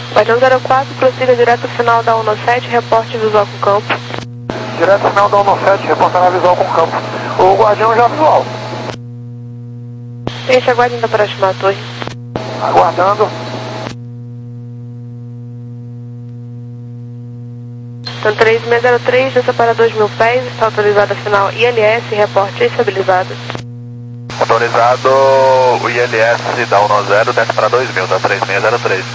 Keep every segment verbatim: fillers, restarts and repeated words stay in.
Guardião zero quatro, prossiga direto ao final da um sete, reporte visual com campo. Direto ao final da um sete, reportará visual com campo. O Guardião já visual. Peixe, aguarde ainda para chamar a torre. Aguardando. Então três seis zero três, desça para dois mil pés, está autorizado a final I L S, reporte estabilizado. Autorizado o I L S da um zero, desce para dois mil, da três seis zero três.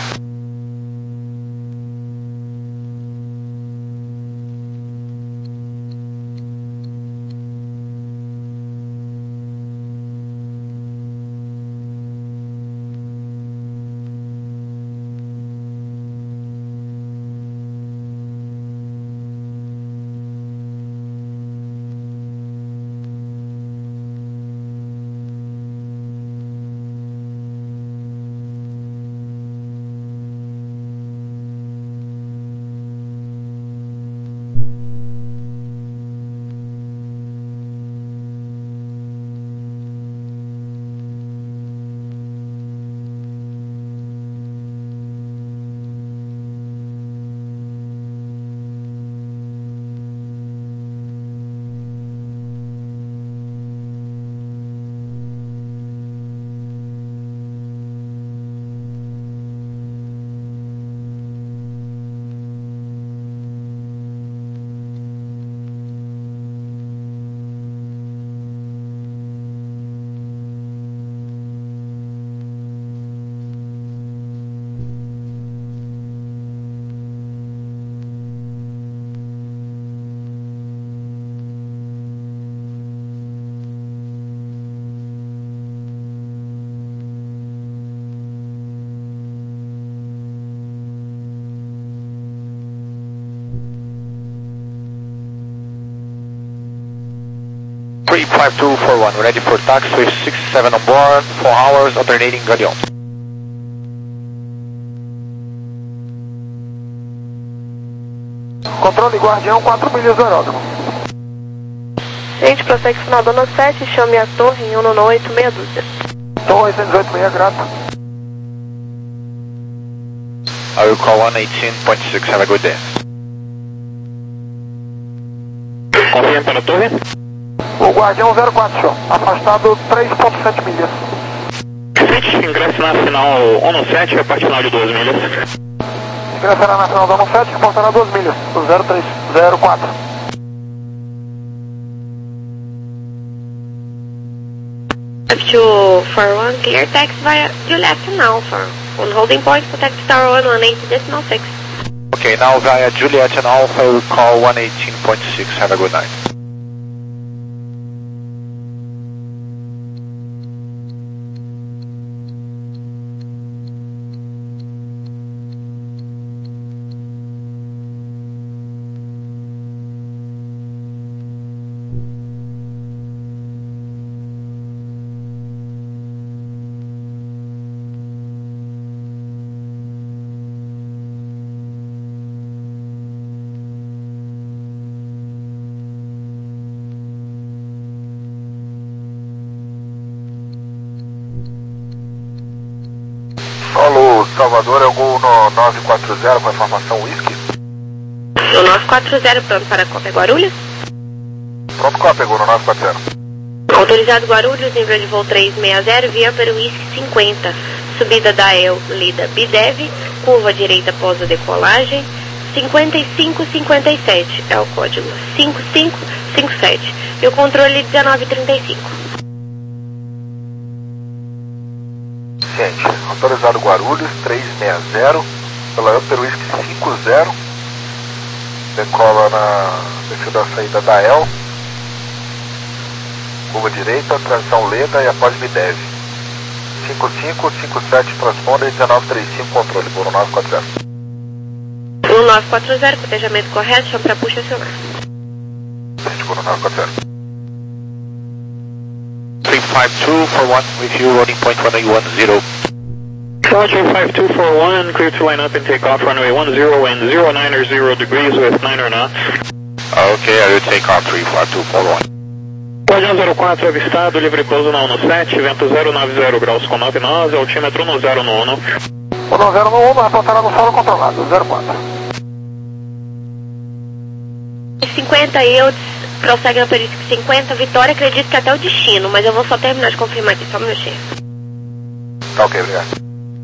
three five two four one, ready for taxi, six seven on board, four hours, alternating Guardião. Controle Guardião, quatro milhas do aeródromo. Gente, prossegue final da um sete, chame a torre em um oito meia dúzia. Torre oitocentos e oito meia, grato. I will call one eighteen point six, have a good day. Confirme para a torre. O Guardião zero quatro, show. Afastado três ponto sete milhas. Gente, ingresso na final um sete, a parte final de duas milhas. Ingressará na final da um sete, reportará duas milhas. O zero três zero quatro. two four one, clear taxi via Juliet and Alpha. On holding point, protect Tower one one eighty decimal six. Okay, now via Juliet and Alpha, we call one eighteen point six, have a good night. Alô, Salvador, é o gol no nove quatro zero com a informação Whisky. No nove quatro zero, pronto para Copa Guarulhos. Pronto, qual pegou no nove quatro zero? Autorizado Guarulhos, nível de voo três seis zero, via para o Whisky cinquenta. Subida da E L, lida Bidev, curva direita após a decolagem, cinquenta e cinco cinquenta e sete, é o código cinco cinco cinco sete. E o controle dezenove trinta e cinco. Ciente, autorizado Guarulhos, três seis zero, pela Upper Whisky cinco zero, decola na descida da saída da E L, curva direita, transição Leda e após Bidev. cinco cinco cinco sete, transponder, dezenove trinta e cinco, controle, por nove quatro zero. um nove quatro zero, cotejamento correto, chama para puxa acionar. Este por nove quatro zero. three five two four one with you, loading point one eight one zero. Roger, five two four one, clear to line up and take off runway one zero and zero nine or zero degrees with nine or knots. Okay, I will take off three five two four one. Guardião zero quatro avistado, livre pouso na um sete, vento zero nove zero graus com nove nós, altímetro no zero nono. Rodou zero no um, reportará no solo controlado, zero quatro. cinquenta eu prossegue na perícia cinquenta, Vitória, acredito que até o destino, mas eu vou só terminar de confirmar aqui, só um minutinho. Tá ok, obrigado.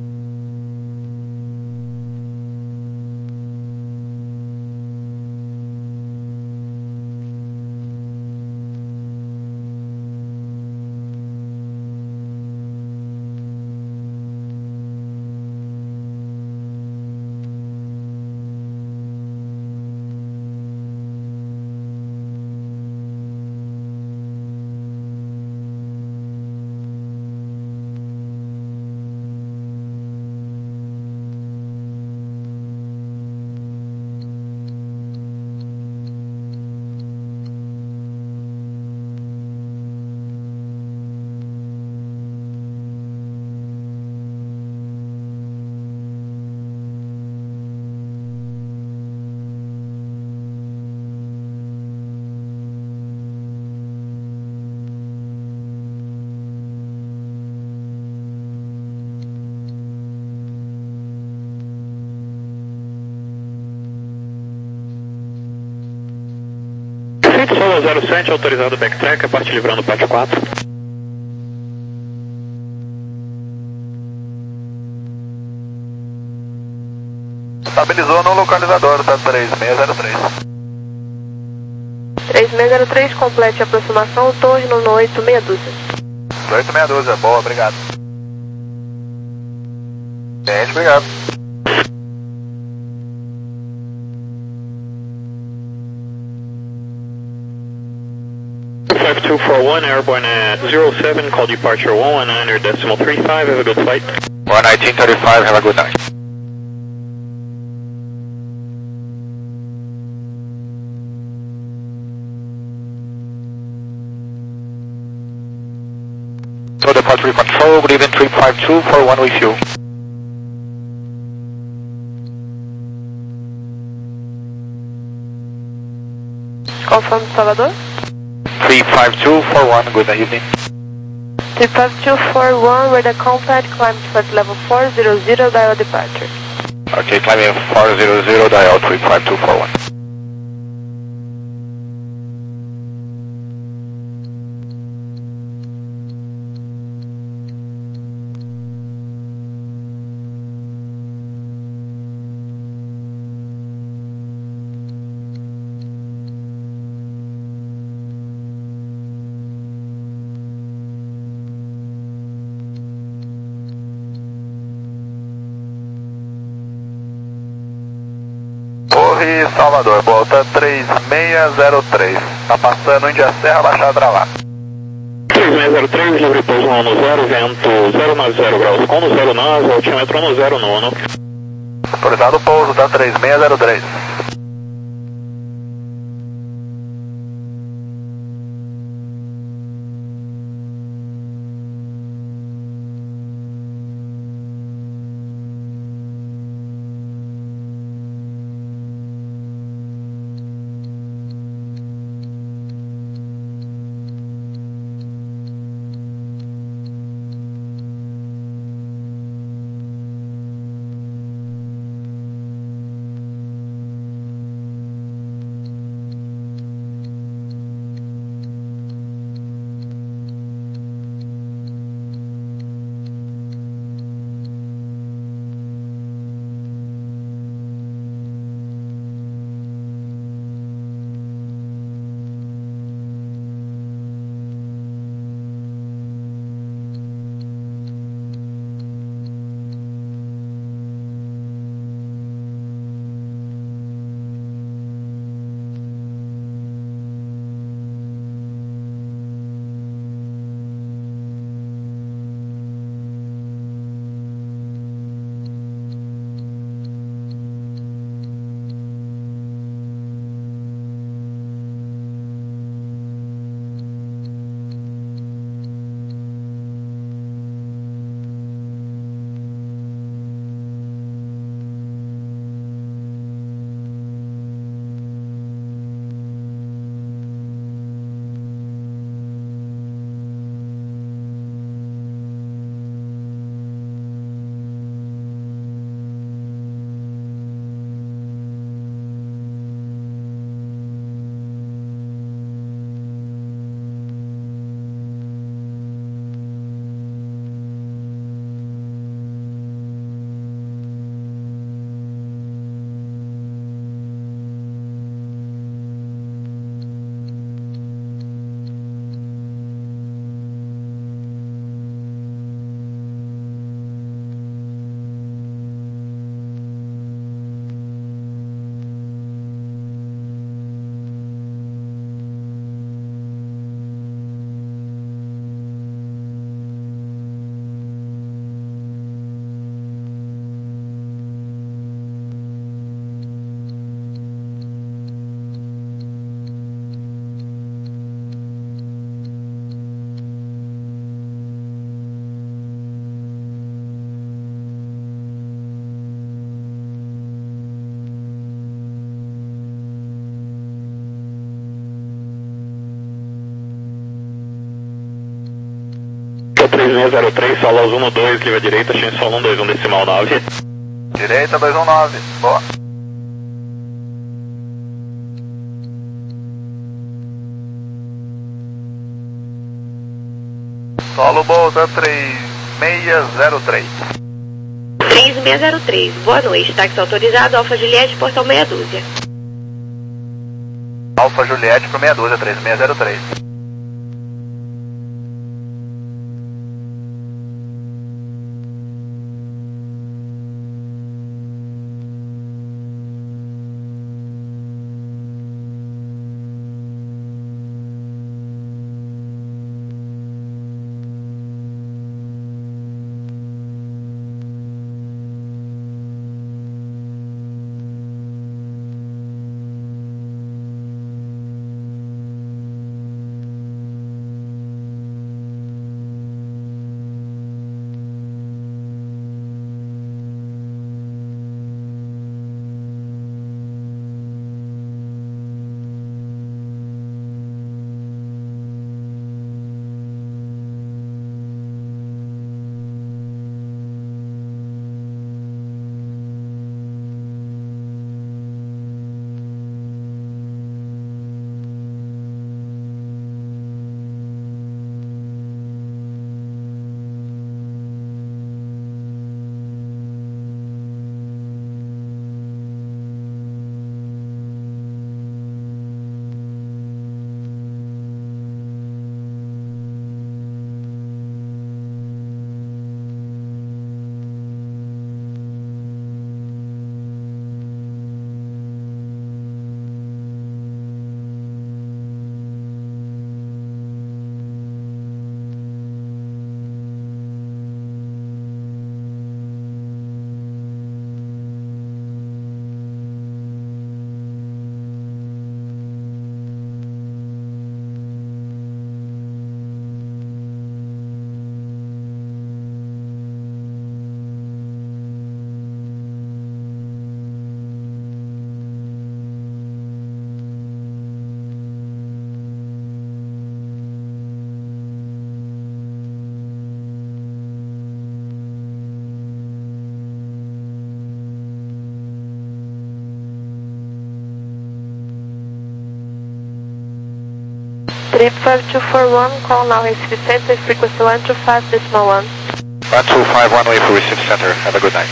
Solo zero sete, autorizado backtrack, a parte livrando pátio quatro. Estabilizou no localizador, tá três seis zero três. três seis zero três, complete a aproximação, torre no oito meia dúzia. oito meia dúzia, boa, obrigado. Gente, obrigado. five two four one, airborne at zero seven, call departure one one nine decimal three five, have a good flight. one nineteen thirty-five, have a good night. So departure control, good evening, three five two four one with you. Confirm Salvador? three five two four one, good evening. three five two four one, with a compact, climb to flight level four zero zero, dial departure. Okay, climbing four zero zero, dial three five two four one. Torre Salvador, volta três seis zero três. Tá passando Índia Serra, Baixada pra lá. três seis zero três, livre pouso no zero, vento zero nove zero graus, com no zero nove, altímetro no zero nono. Autorizado o pouso, tá três seis zero três. três seis zero três, solas um dois, livre à direita, chance solo um dois um decimal nove. Direita dois um nove, boa. Solo Bolsa três seis zero três. três seis zero três, boa noite, táxi autorizado, Alfa Juliette, portão meia dúzia. Alfa Juliette pro meia dúzia, três seis zero três. Trip five two four one, call now Recife Center, frequency one two five decimal one. one two five one way for Recife Center. Have a good night.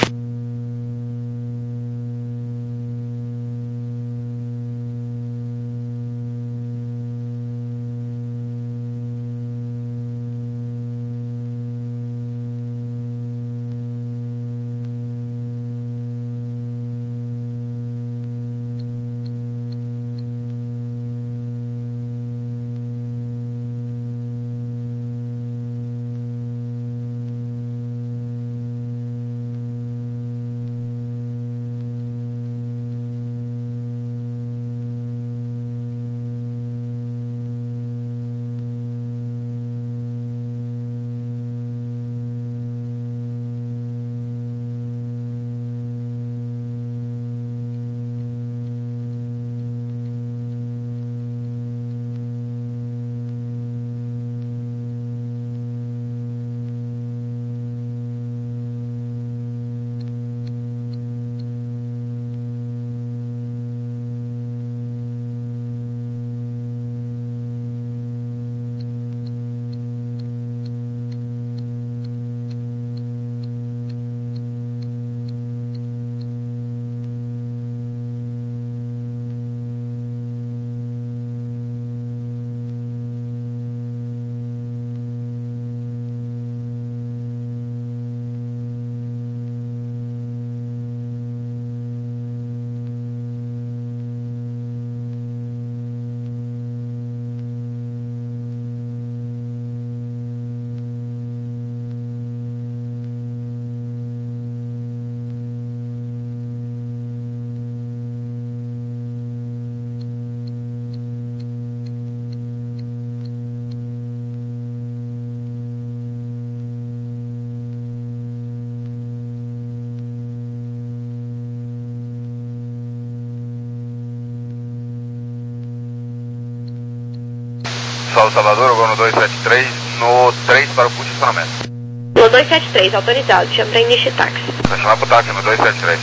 Sol Salvador, Gono dois sete três. no três para o push estacionamento. No dois sete três, autorizado, chama para início de táxi. Vai chamar pro táxi no dois sete três.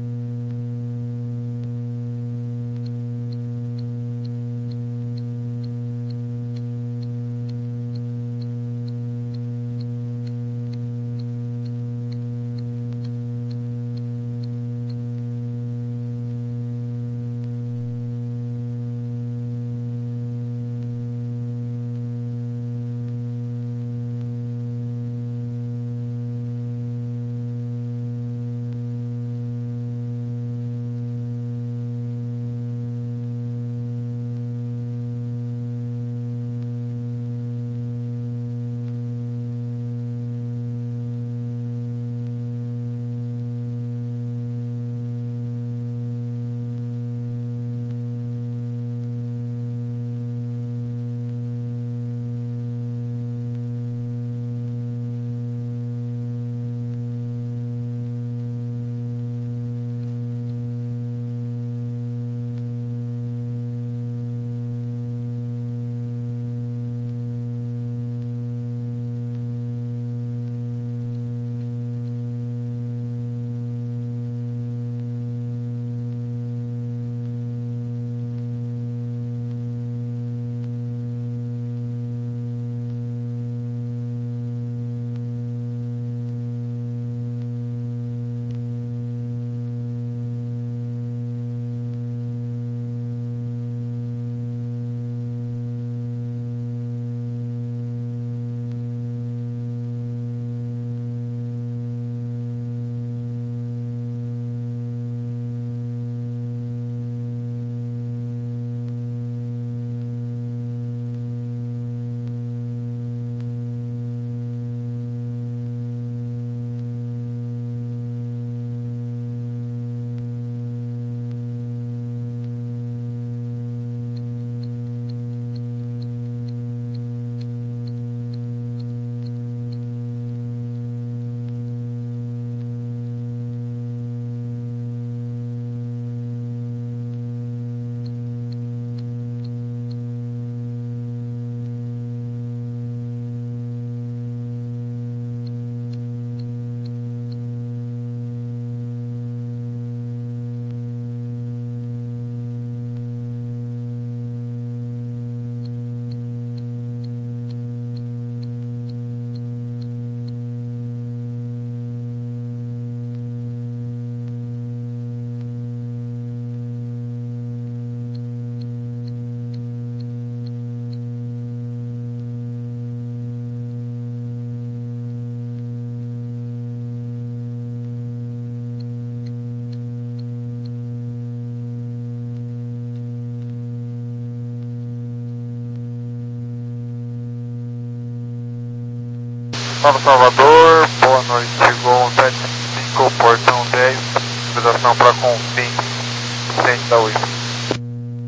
Nova Salvador, boa noite, chegou um sete cinco, portão dez, autorização para Confins, centro da U I F.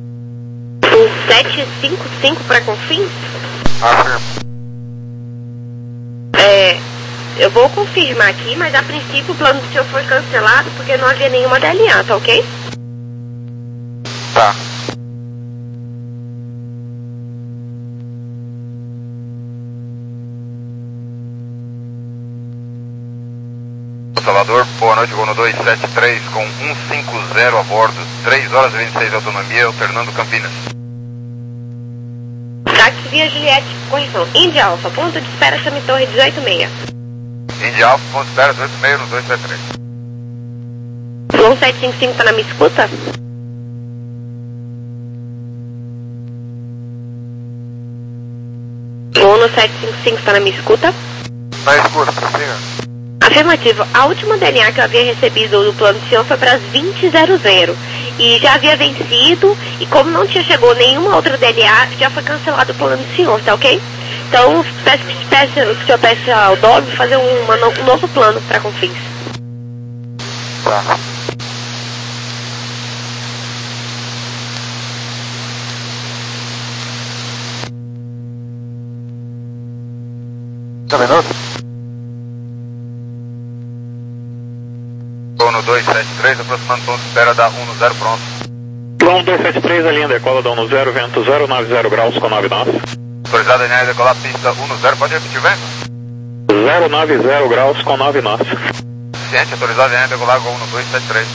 Um sete cinco cinco para Confins? Afirma. É, eu vou confirmar aqui, mas a princípio o plano do senhor foi cancelado porque não havia nenhuma D L A, tá ok? Tá. Salvador, boa noite, voo no dois sete três com cento e cinquenta a bordo, três horas e vinte e seis de autonomia, alternando Campinas. Táxi via Juliette, correção, Indy Alpha, ponto de espera, chame Torre dezoito seis. Indy Alpha, ponto de espera, dezoito seis no dois sete três. Voo sete cinco cinco tá na minha escuta? Voo no sete cinco cinco tá na minha escuta? Na escuta, prossiga. Afirmativo. A última D L A que eu havia recebido do plano do senhor foi para as vinte e zero zero. E já havia vencido, e como não tinha chegado nenhuma outra D L A, já foi cancelado o plano do senhor, tá ok? Então, peço, peço, que o senhor peça ao D O B fazer um, uma, um novo plano para Confins. Tá. Tá vendo? No dois sete três, aproximando ponto de espera da um no zero, pronto. Plano dois sete três, a linha decola da um no zero, vento zero nove zero graus com nove nove. Autorizado a decolar pista um no zero, pode repetir o vento? zero nove zero graus com nove nós. Ciente, autorizado a decolar com um no dois sete três.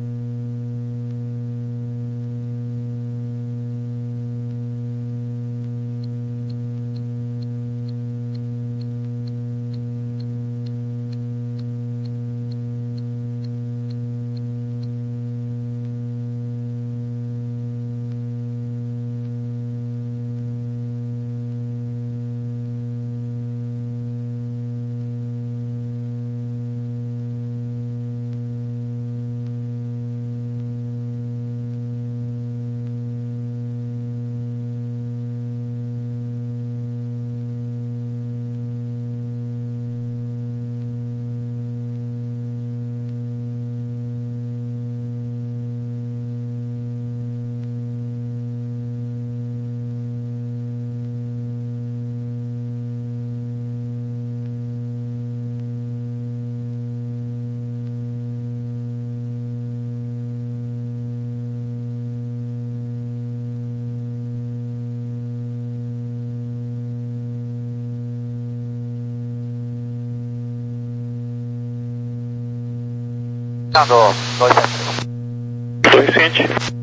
Andou, dois sete três. dois ciente.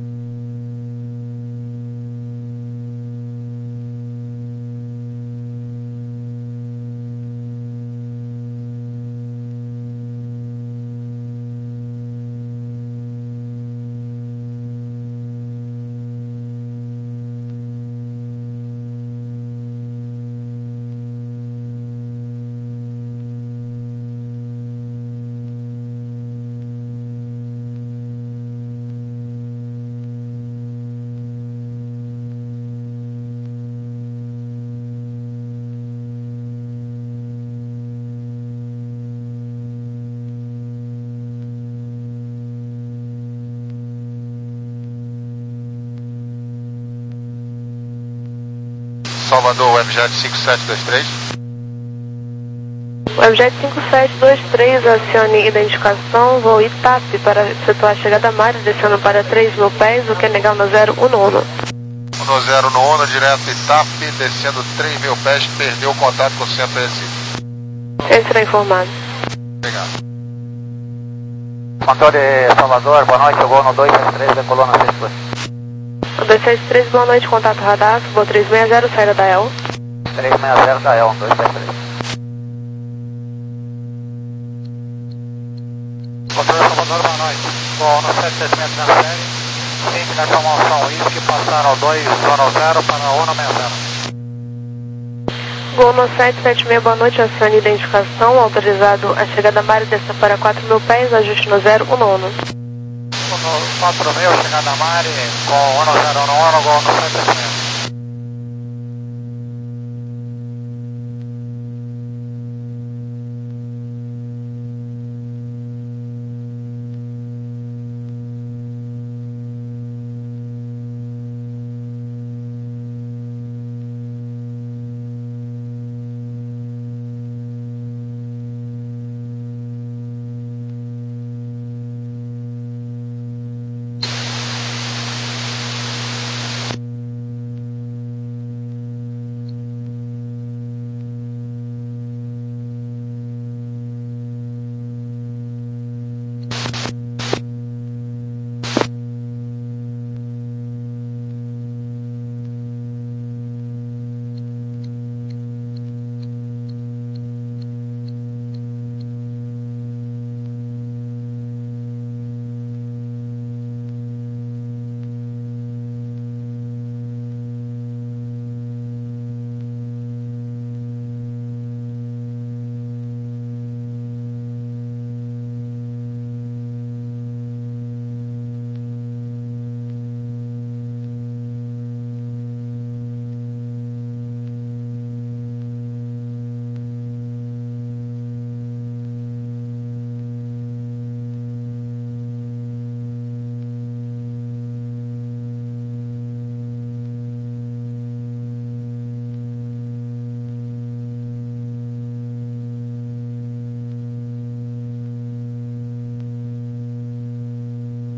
Salvador, Webjet cinco sete dois três. Webjet cinco sete dois três, acione identificação, voo I T A P para efetuar a chegada a Mares, descendo para três mil pés, o que é negar no zero um no um. um no zero no Uno, direto I T A P, descendo três mil pés, perdeu o contato com o centro Recife. Esse será informado. Obrigado. Controle de Salvador, boa noite, chegou no dois sete três, decolou na seis dois. dois sete três, boa noite, contato radar, voo três seis zero, saída da E L. três seis zero da E L, dois sete três. Controle de Salvador, boa noite. Voo no sete sete seis na série, ciente da promoção Whisky, passaram dois zero zero para Uno seis zero. Gol no sete sete seis, boa noite, acione identificação, autorizado a chegada a Mares, desça para quatro mil pés, ajuste no zero um no um. quatro mil, chegada a Mari, com um zero no um, gol no sete sete seis.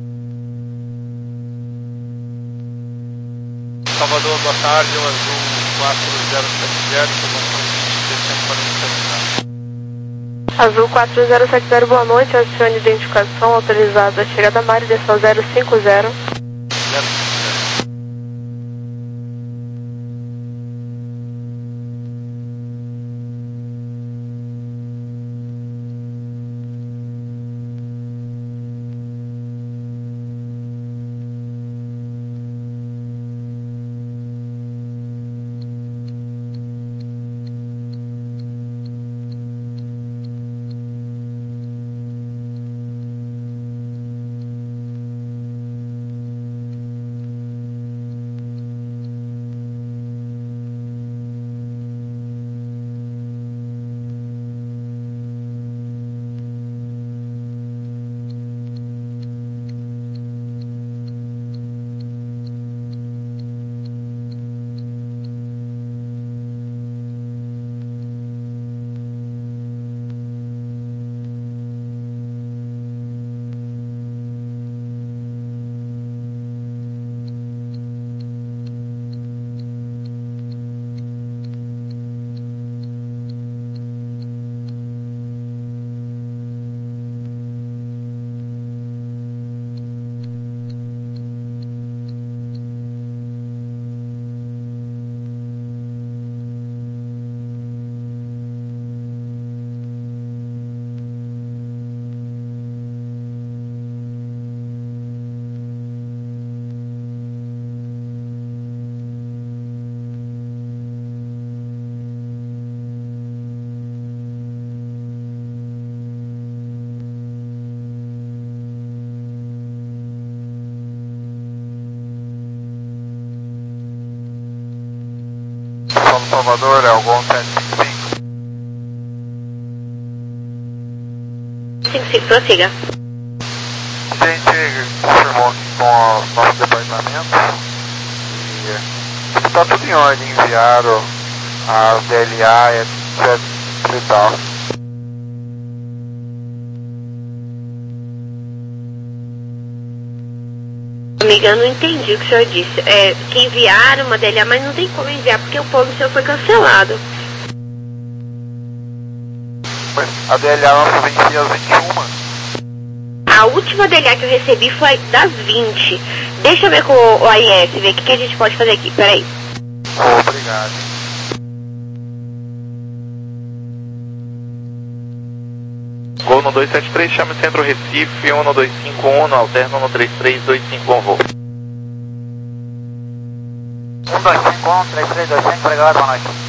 Salvador, boa tarde, o Azul quatro zero sete zero, informação vinte, cento e quarenta e sete. Azul quatro zero sete zero, boa noite, acione identificação autorizada, chegada Mari, desceu zero cinco zero. São Salvador, é o Gol sete cinco cinco. cinco cinco, prossiga. A gente confirmou aqui com o nosso departamento e está tudo em ordem, enviaram as D L A, etcétera e tal. Amiga, eu não entendi o que o senhor disse. É, que enviaram uma D L A, mas não tem como enviar porque o plano do senhor foi cancelado. A D L A nossa vencia às vinte e uma. A última D L A que eu recebi foi das vinte. Deixa eu ver com o A I S, ver o que, que a gente pode fazer aqui. Peraí. Obrigado. Gol no dois sete três, chame Centro Recife, um dois cinco um, alterna um três três dois cinco um, voo. um dois cinco um, três três dois cinco, obrigado, boa noite.